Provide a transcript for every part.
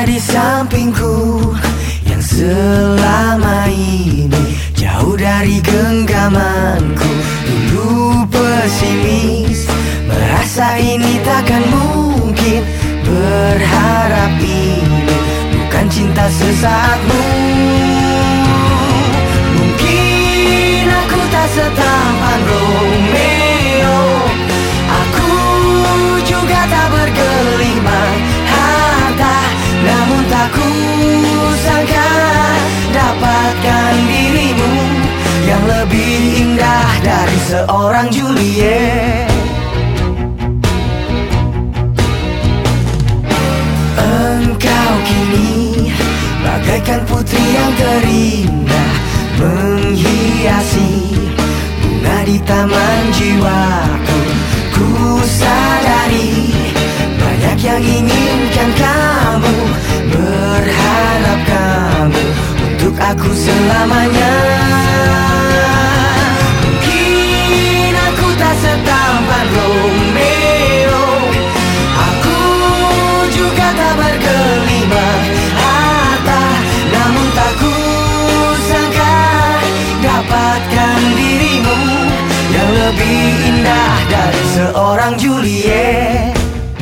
ada di sampingku, yang selama ini jauh dari genggamanku. Dulu pesimis, merasa ini takkan mungkin. Berharap ini bukan cinta sesaatmu. Mungkin aku tak setampan Romeo, aku juga tak bergelimang harta, namun tak kusangka dapatkan dirimu yang lebih indah dari seorang Juliet. Engkau kini bagaikan putri yang terindah, menghiasi bunga di taman jiwaku. Ku sadari banyak yang inginkan kamu, berharap kamu untuk aku selamanya. Mungkin aku tak setampan Romeo, aku juga tak bergelimang harta, namun tak kusangka dapatkan dirimu yang lebih indah dari seorang Juliet.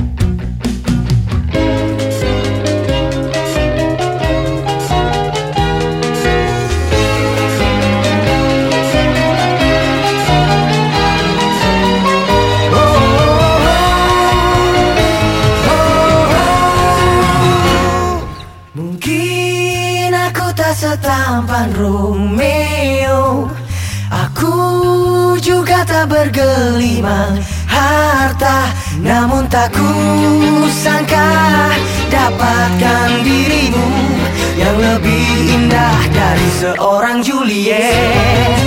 Mungkin aku tak setampan Romeo, aku juga tak bergelimang harta, namun tak kusangka dapatkan dirimu yang lebih indah dari seorang Juliet.